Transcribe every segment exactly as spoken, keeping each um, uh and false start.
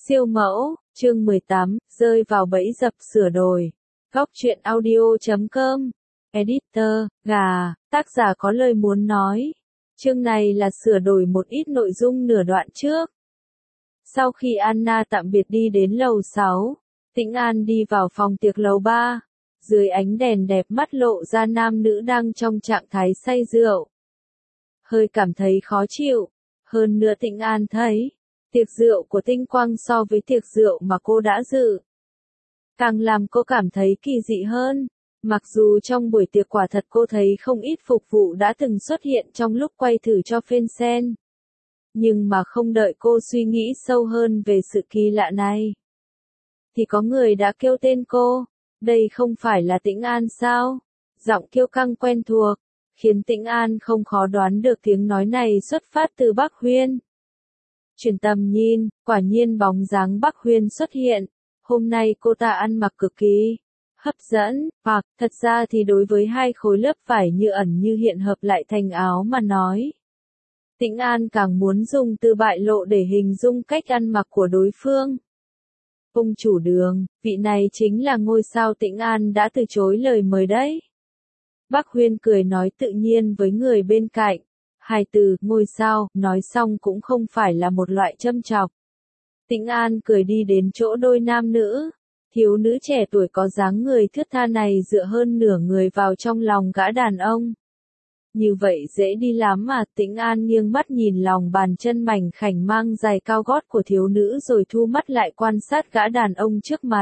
Siêu mẫu, chương mười tám, rơi vào bẫy dập sửa đổi. Góc truyện audio chấm com. Editor, gà, tác giả có lời muốn nói. Chương này là sửa đổi một ít nội dung nửa đoạn trước. Sau khi Anna tạm biệt đi đến lầu sáu, Tĩnh An đi vào phòng tiệc lầu ba. Dưới ánh đèn đẹp mắt lộ ra nam nữ đang trong trạng thái say rượu. Hơi cảm thấy khó chịu. Hơn nữa Tĩnh An thấy, tiệc rượu của Tinh Quang so với tiệc rượu mà cô đã dự, càng làm cô cảm thấy kỳ dị hơn. Mặc dù trong buổi tiệc quả thật cô thấy không ít phục vụ đã từng xuất hiện trong lúc quay thử cho phên sen. Nhưng mà không đợi cô suy nghĩ sâu hơn về sự kỳ lạ này, thì có người đã kêu tên cô. Đây không phải là Tĩnh An sao? Giọng kiêu căng quen thuộc, khiến Tĩnh An không khó đoán được tiếng nói này xuất phát từ Bắc Huyên. Chuyển tầm nhìn, quả nhiên bóng dáng Bắc Huyên xuất hiện. Hôm nay cô ta ăn mặc cực kỳ hấp dẫn, hoặc thật ra thì đối với hai khối lớp vải như ẩn như hiện hợp lại thành áo mà nói, Tĩnh An càng muốn dùng từ bại lộ để hình dung cách ăn mặc của đối phương. Ông chủ Đường, vị này chính là ngôi sao Tĩnh An đã từ chối lời mời đấy. Bắc Huyên cười nói tự nhiên với người bên cạnh. Hai từ, ngôi sao, nói xong cũng không phải là một loại châm chọc. Tĩnh An cười đi đến chỗ đôi nam nữ. Thiếu nữ trẻ tuổi có dáng người thướt tha này dựa hơn nửa người vào trong lòng gã đàn ông. Như vậy dễ đi lắm mà. Tĩnh An nghiêng mắt nhìn lòng bàn chân mảnh khảnh mang giày cao gót của thiếu nữ rồi thu mắt lại quan sát gã đàn ông trước mặt.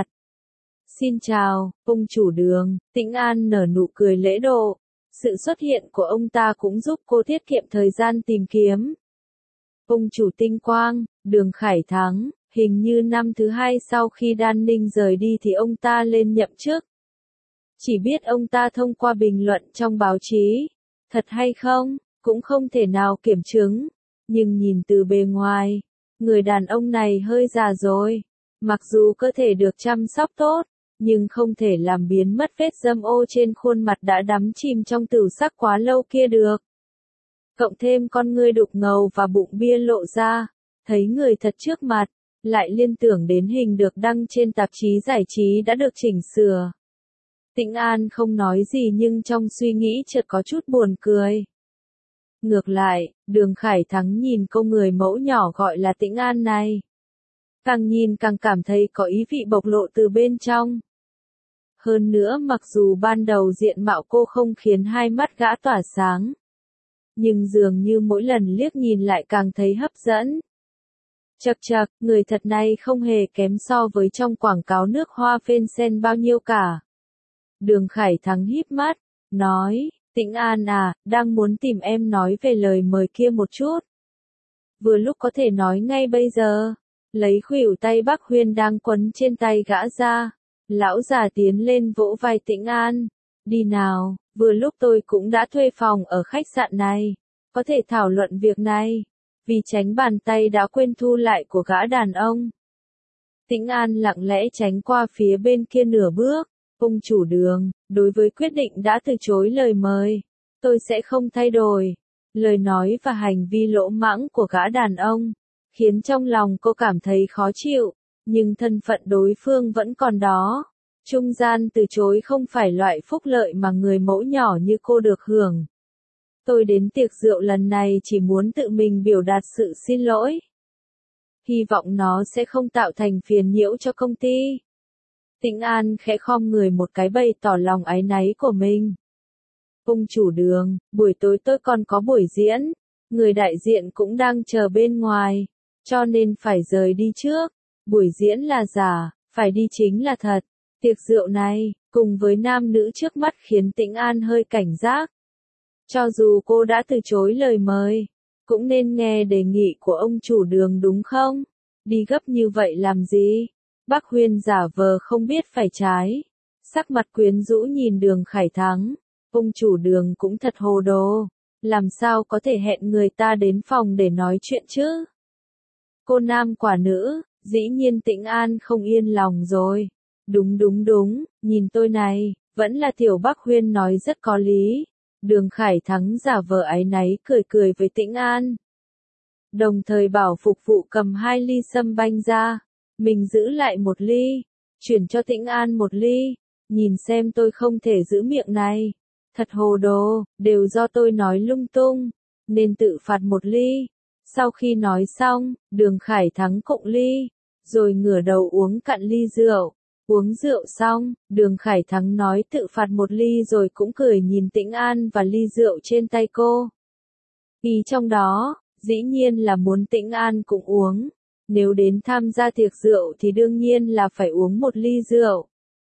Xin chào, ông chủ Đường. Tĩnh An nở nụ cười lễ độ. Sự xuất hiện của ông ta cũng giúp cô tiết kiệm thời gian tìm kiếm. Ông chủ Tinh Quang, Đường Khải Thắng, hình như năm thứ hai sau khi Đan Ninh rời đi thì ông ta lên nhậm chức. Chỉ biết ông ta thông qua bình luận trong báo chí. Thật hay không, cũng không thể nào kiểm chứng. Nhưng nhìn từ bề ngoài, người đàn ông này hơi già rồi. Mặc dù cơ thể được chăm sóc tốt, nhưng không thể làm biến mất vết dâm ô trên khuôn mặt đã đắm chìm trong tửu sắc quá lâu kia được. Cộng thêm con ngươi đục ngầu và bụng bia lộ ra, thấy người thật trước mặt, lại liên tưởng đến hình được đăng trên tạp chí giải trí đã được chỉnh sửa. Tĩnh An không nói gì nhưng trong suy nghĩ chợt có chút buồn cười. Ngược lại, Đường Khải Thắng nhìn cô người mẫu nhỏ gọi là Tĩnh An này. Càng nhìn càng cảm thấy có ý vị bộc lộ từ bên trong. Hơn nữa mặc dù ban đầu diện mạo cô không khiến hai mắt gã tỏa sáng, nhưng dường như mỗi lần liếc nhìn lại càng thấy hấp dẫn. Chậc chậc, người thật này không hề kém so với trong quảng cáo nước hoa phên sen bao nhiêu cả. Đường Khải Thắng híp mắt, nói, Tĩnh An à, đang muốn tìm em nói về lời mời kia một chút. Vừa lúc có thể nói ngay bây giờ. Lấy khuỷu tay Bắc Huyên đang quấn trên tay gã ra. Lão già tiến lên vỗ vai Tĩnh An. Đi nào, vừa lúc tôi cũng đã thuê phòng ở khách sạn này. Có thể thảo luận việc này. Vì tránh bàn tay đã quên thu lại của gã đàn ông. Tĩnh An lặng lẽ tránh qua phía bên kia nửa bước. Ông chủ Đường, đối với quyết định đã từ chối lời mời, tôi sẽ không thay đổi. Lời nói và hành vi lỗ mãng của gã đàn ông khiến trong lòng cô cảm thấy khó chịu, nhưng thân phận đối phương vẫn còn đó. Trung gian từ chối không phải loại phúc lợi mà người mẫu nhỏ như cô được hưởng. Tôi đến tiệc rượu lần này chỉ muốn tự mình biểu đạt sự xin lỗi. Hy vọng nó sẽ không tạo thành phiền nhiễu cho công ty. Tĩnh An khẽ khom người một cái bày tỏ lòng áy náy của mình. Ông chủ Đường, buổi tối tôi còn có buổi diễn, người đại diện cũng đang chờ bên ngoài, cho nên phải rời đi trước. Buổi diễn là giả, phải đi chính là thật. Tiệc rượu này, cùng với nam nữ trước mắt khiến Tĩnh An hơi cảnh giác. Cho dù cô đã từ chối lời mời, cũng nên nghe đề nghị của ông chủ Đường đúng không? Đi gấp như vậy làm gì? Bắc Huyên giả vờ không biết phải trái. Sắc mặt quyến rũ nhìn Đường Khải Thắng. Ông chủ Đường cũng thật hồ đồ. Làm sao có thể hẹn người ta đến phòng để nói chuyện chứ? Cô nam quả nữ, dĩ nhiên Tĩnh An không yên lòng rồi. Đúng đúng đúng, nhìn tôi này, vẫn là tiểu Bắc Huyên nói rất có lý. Đường Khải Thắng giả vờ áy náy cười cười với Tĩnh An. Đồng thời bảo phục vụ cầm hai ly sâm banh ra. Mình giữ lại một ly, chuyển cho Tĩnh An một ly, nhìn xem tôi không thể giữ miệng này. Thật hồ đồ, đều do tôi nói lung tung, nên tự phạt một ly. Sau khi nói xong, Đường Khải Thắng cụng ly, rồi ngửa đầu uống cạn ly rượu. Uống rượu xong, Đường Khải Thắng nói tự phạt một ly rồi cũng cười nhìn Tĩnh An và ly rượu trên tay cô. Ý trong đó, dĩ nhiên là muốn Tĩnh An cũng uống. Nếu đến tham gia tiệc rượu thì đương nhiên là phải uống một ly rượu.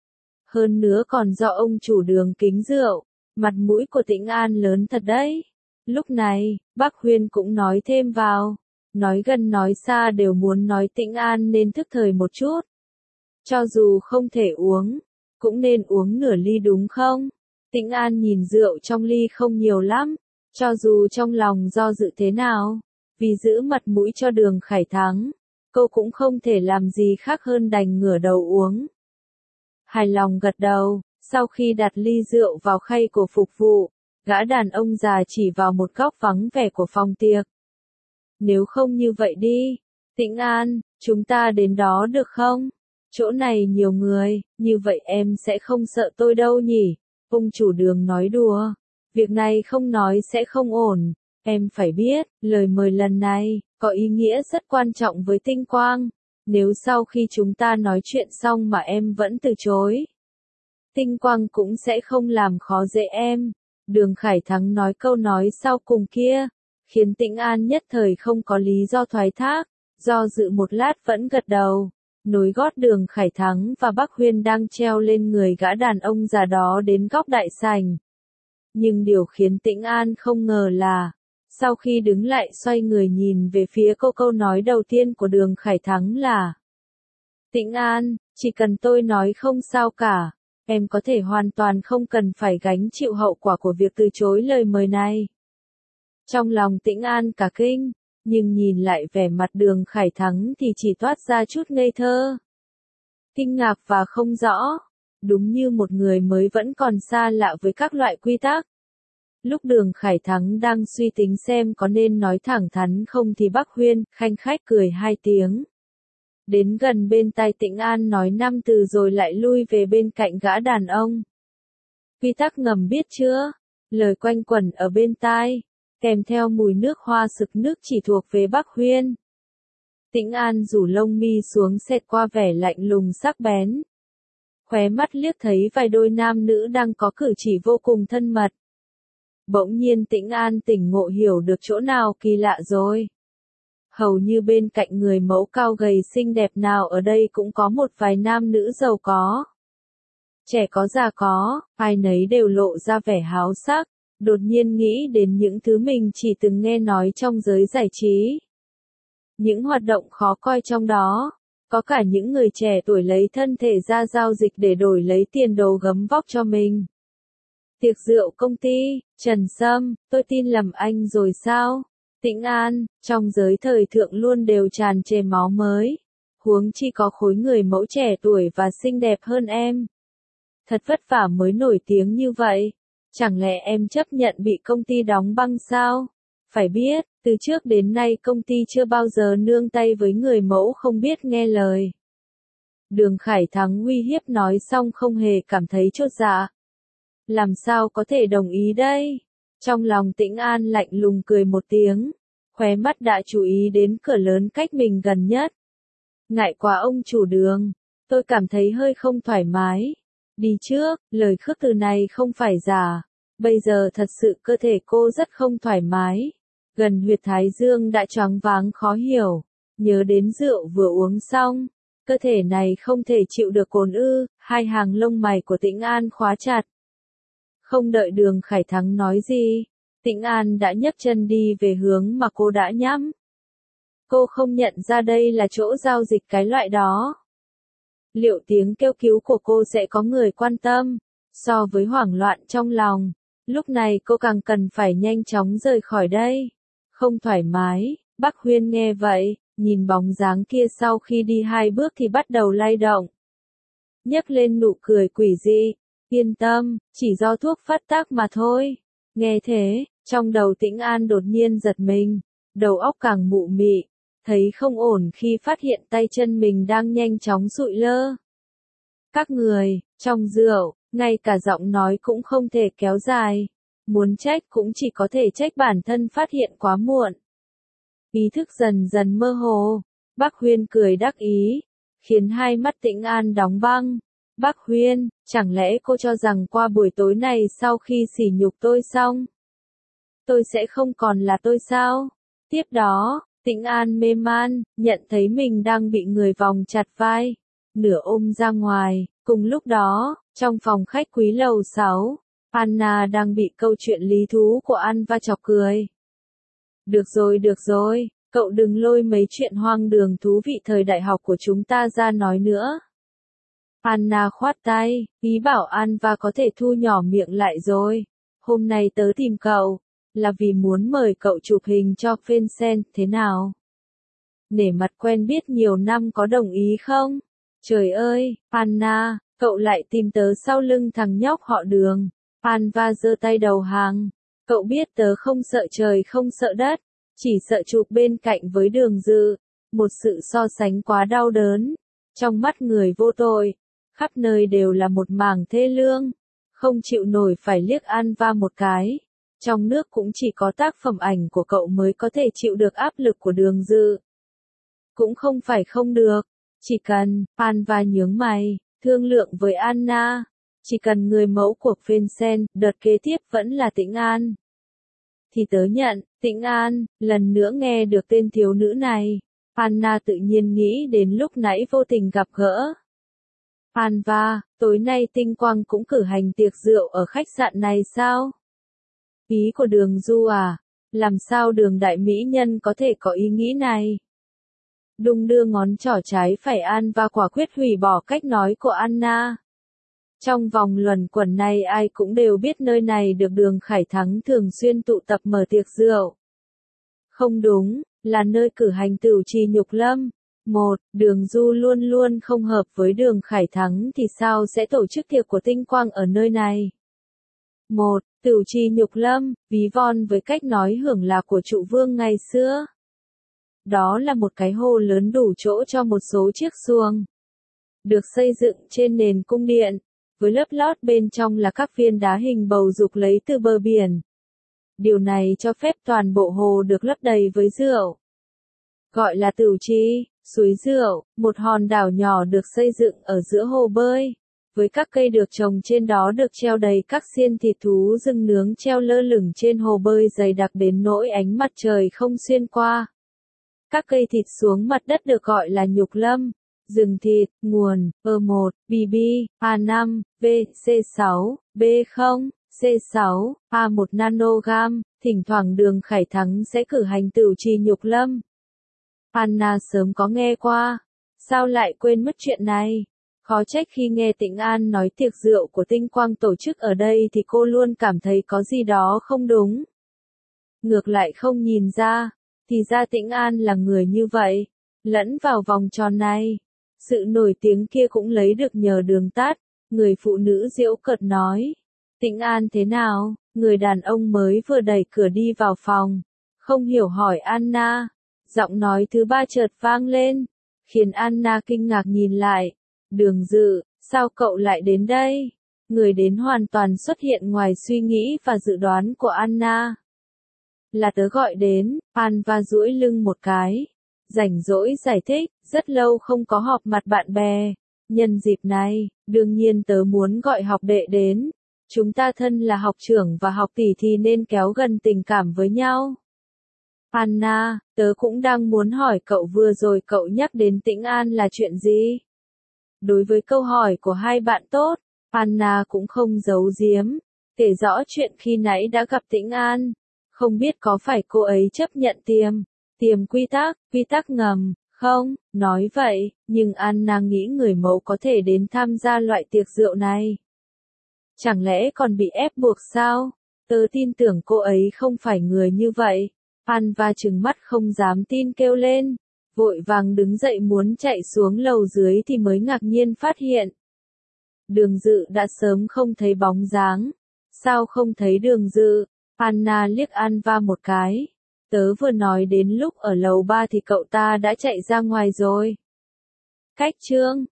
Hơn nữa còn do ông chủ Đường kính rượu, mặt mũi của Tĩnh An lớn thật đấy. Lúc này, bác Huyên cũng nói thêm vào, nói gần nói xa đều muốn nói Tĩnh An nên thức thời một chút. Cho dù không thể uống, cũng nên uống nửa ly đúng không? Tĩnh An nhìn rượu trong ly không nhiều lắm, cho dù trong lòng do dự thế nào, vì giữ mặt mũi cho Đường Khải Thắng, cô cũng không thể làm gì khác hơn đành ngửa đầu uống. Hài lòng gật đầu, sau khi đặt ly rượu vào khay của phục vụ, gã đàn ông già chỉ vào một góc vắng vẻ của phòng tiệc. Nếu không như vậy đi, Tĩnh An, chúng ta đến đó được không? Chỗ này nhiều người, như vậy em sẽ không sợ tôi đâu nhỉ? Ông chủ Đường nói đùa, việc này không nói sẽ không ổn. Em phải biết, lời mời lần này, có ý nghĩa rất quan trọng với Tinh Quang. Nếu sau khi chúng ta nói chuyện xong mà em vẫn từ chối, Tinh Quang cũng sẽ không làm khó dễ em. Đường Khải Thắng nói câu nói sau cùng kia, khiến Tĩnh An nhất thời không có lý do thoái thác, do dự một lát vẫn gật đầu. Nối gót Đường Khải Thắng và bác Huyên đang treo lên người gã đàn ông già đó đến góc đại sảnh. Nhưng điều khiến Tĩnh An không ngờ là, sau khi đứng lại xoay người nhìn về phía cô, câu nói đầu tiên của Đường Khải Thắng là: Tĩnh An, chỉ cần tôi nói không sao cả, em có thể hoàn toàn không cần phải gánh chịu hậu quả của việc từ chối lời mời này. Trong lòng Tĩnh An cả kinh, nhưng nhìn lại vẻ mặt Đường Khải Thắng thì chỉ toát ra chút ngây thơ, kinh ngạc và không rõ, đúng như một người mới vẫn còn xa lạ với các loại quy tắc. Lúc Đường Khải Thắng đang suy tính xem có nên nói thẳng thắn không thì bác Huyên khanh khách cười hai tiếng. Đến gần bên tai Tĩnh An nói năm từ rồi lại lui về bên cạnh gã đàn ông. Quy tắc ngầm biết chưa? Lời quanh quẩn ở bên tai, kèm theo mùi nước hoa sực nước chỉ thuộc về bác Huyên. Tĩnh An rủ lông mi xuống xẹt qua vẻ lạnh lùng sắc bén. Khóe mắt liếc thấy vài đôi nam nữ đang có cử chỉ vô cùng thân mật. Bỗng nhiên Tĩnh An tỉnh ngộ hiểu được chỗ nào kỳ lạ rồi. Hầu như bên cạnh người mẫu cao gầy xinh đẹp nào ở đây cũng có một vài nam nữ giàu có. Trẻ có già có, ai nấy đều lộ ra vẻ háo sắc, đột nhiên nghĩ đến những thứ mình chỉ từng nghe nói trong giới giải trí. Những hoạt động khó coi trong đó, có cả những người trẻ tuổi lấy thân thể ra giao dịch để đổi lấy tiền đồ gấm vóc cho mình. Tiệc rượu công ty, Trần Sâm, tôi tin lầm anh rồi sao? Tĩnh An, trong giới thời thượng luôn đều tràn trề máu mới. Huống chi có khối người mẫu trẻ tuổi và xinh đẹp hơn em. Thật vất vả mới nổi tiếng như vậy. Chẳng lẽ em chấp nhận bị công ty đóng băng sao? Phải biết, từ trước đến nay công ty chưa bao giờ nương tay với người mẫu không biết nghe lời. Đường Khải Thắng uy hiếp nói xong không hề cảm thấy chốt dạ. Làm sao có thể đồng ý đây? Trong lòng Tĩnh An lạnh lùng cười một tiếng, khóe mắt đã chú ý đến cửa lớn cách mình gần nhất. Ngại quá ông chủ Đường, tôi cảm thấy hơi không thoải mái. Đi trước, lời khước từ này không phải giả. Bây giờ thật sự cơ thể cô rất không thoải mái. Gần huyệt thái dương đã choáng váng khó hiểu. Nhớ đến rượu vừa uống xong, cơ thể này không thể chịu được cồn ư. Hai hàng lông mày của Tĩnh An khóa chặt. Không đợi Đường Khải Thắng nói gì, Tĩnh An đã nhấc chân đi về hướng mà cô đã nhắm. Cô không nhận ra đây là chỗ giao dịch cái loại đó. Liệu tiếng kêu cứu của cô sẽ có người quan tâm? So với hoảng loạn trong lòng, lúc này cô càng cần phải nhanh chóng rời khỏi đây. Không thoải mái, bác Huyên nghe vậy, nhìn bóng dáng kia sau khi đi hai bước thì bắt đầu lay động. Nhấc lên nụ cười quỷ dị. Yên tâm, chỉ do thuốc phát tác mà thôi. Nghe thế, trong đầu Tĩnh An đột nhiên giật mình, đầu óc càng mụ mị, thấy không ổn khi phát hiện tay chân mình đang nhanh chóng sụi lơ. Các người, trong rượu, ngay cả giọng nói cũng không thể kéo dài. Muốn trách cũng chỉ có thể trách bản thân phát hiện quá muộn. Ý thức dần dần mơ hồ. Bác Huyên cười đắc ý, khiến hai mắt Tĩnh An đóng băng. Bác Huyên, chẳng lẽ cô cho rằng qua buổi tối này sau khi sỉ nhục tôi xong, tôi sẽ không còn là tôi sao? Tiếp đó, Tĩnh An mê man, nhận thấy mình đang bị người vòng chặt vai, nửa ôm ra ngoài. Cùng lúc đó, trong phòng khách quý lầu sáu, Anna đang bị câu chuyện lý thú của Anva chọc cười. Được rồi được rồi, cậu đừng lôi mấy chuyện hoang đường thú vị thời đại học của chúng ta ra nói nữa. Anna khoát tay, ý bảo Anva có thể thu nhỏ miệng lại rồi. Hôm nay tớ tìm cậu, là vì muốn mời cậu chụp hình cho fansen, thế nào? Nể mặt quen biết nhiều năm có đồng ý không? Trời ơi, Anna, cậu lại tìm tớ sau lưng thằng nhóc họ Đường. Anva giơ tay đầu hàng. Cậu biết tớ không sợ trời không sợ đất, chỉ sợ chụp bên cạnh với Đường Dự. Một sự so sánh quá đau đớn. Trong mắt người vô tội, khắp nơi đều là một mảng thê lương. Không chịu nổi phải liếc Anva một cái. Trong nước cũng chỉ có tác phẩm ảnh của cậu mới có thể chịu được áp lực của Đường Dự. Cũng không phải không được. Chỉ cần, Anva nhướng mày, thương lượng với Anna. Chỉ cần người mẫu của fansen, đợt kế tiếp vẫn là Tĩnh An. Thì tớ nhận, Tĩnh An, lần nữa nghe được tên thiếu nữ này. Anna tự nhiên nghĩ đến lúc nãy vô tình gặp gỡ. Anva, tối nay Tinh Quang cũng cử hành tiệc rượu ở khách sạn này sao? Ý của Đường Du à? Làm sao Đường đại mỹ nhân có thể có ý nghĩ này? Đung đưa ngón trỏ trái phải Anva quả quyết hủy bỏ cách nói của Anna. Trong vòng luẩn quẩn này ai cũng đều biết nơi này được Đường Khải Thắng thường xuyên tụ tập mở tiệc rượu. Không đúng, là nơi cử hành tửu trì nhục lâm. Một, Đường Du luôn luôn không hợp với Đường Khải Thắng thì sao sẽ tổ chức tiệc của Tinh Quang ở nơi này? Một, tửu trì nhục lâm, ví von với cách nói hưởng lạc của trụ vương ngày xưa. Đó là một cái hồ lớn đủ chỗ cho một số chiếc xuồng. Được xây dựng trên nền cung điện, với lớp lót bên trong là các viên đá hình bầu dục lấy từ bờ biển. Điều này cho phép toàn bộ hồ được lấp đầy với rượu. Gọi là tửu trì, suối rượu, một hòn đảo nhỏ được xây dựng ở giữa hồ bơi. Với các cây được trồng trên đó được treo đầy các xiên thịt thú rừng nướng treo lơ lửng trên hồ bơi dày đặc đến nỗi ánh mặt trời không xuyên qua. Các cây thịt xuống mặt đất được gọi là nhục lâm. Rừng thịt, nguồn, E một, bê bê, A năm, V, C sáu, B không, C sáu, A một nanogam, thỉnh thoảng Đường Khải Thắng sẽ cử hành tửu trì nhục lâm. Anna sớm có nghe qua, sao lại quên mất chuyện này? Khó trách khi nghe Tĩnh An nói tiệc rượu của Tinh Quang tổ chức ở đây thì cô luôn cảm thấy có gì đó không đúng. Ngược lại không nhìn ra, thì ra Tĩnh An là người như vậy, lẫn vào vòng tròn này. Sự nổi tiếng kia cũng lấy được nhờ Đường Tát, người phụ nữ giễu cợt nói. Tĩnh An thế nào? Người đàn ông mới vừa đẩy cửa đi vào phòng, không hiểu hỏi Anna. Giọng nói thứ ba chợt vang lên, khiến Anna kinh ngạc nhìn lại. Đường Dự, sao cậu lại đến đây? Người đến hoàn toàn xuất hiện ngoài suy nghĩ và dự đoán của Anna. Là tớ gọi đến, Anva duỗi lưng một cái. Rảnh rỗi giải thích, rất lâu không có họp mặt bạn bè. Nhân dịp này, đương nhiên tớ muốn gọi học đệ đến. Chúng ta thân là học trưởng và học tỷ thì nên kéo gần tình cảm với nhau. Anna, tớ cũng đang muốn hỏi cậu vừa rồi cậu nhắc đến Tĩnh An là chuyện gì? Đối với câu hỏi của hai bạn tốt, Anna cũng không giấu giếm, kể rõ chuyện khi nãy đã gặp Tĩnh An. Không biết có phải cô ấy chấp nhận tiềm, tiềm quy tắc, quy tắc ngầm, không? Nói vậy, nhưng Anna nghĩ người mẫu có thể đến tham gia loại tiệc rượu này. Chẳng lẽ còn bị ép buộc sao? Tớ tin tưởng cô ấy không phải người như vậy. Anva trừng mắt không dám tin kêu lên. Vội vàng đứng dậy muốn chạy xuống lầu dưới thì mới ngạc nhiên phát hiện. Đường Dự đã sớm không thấy bóng dáng. Sao không thấy Đường Dự? Anna liếc Anva một cái. Tớ vừa nói đến lúc ở lầu ba thì cậu ta đã chạy ra ngoài rồi. Cách chương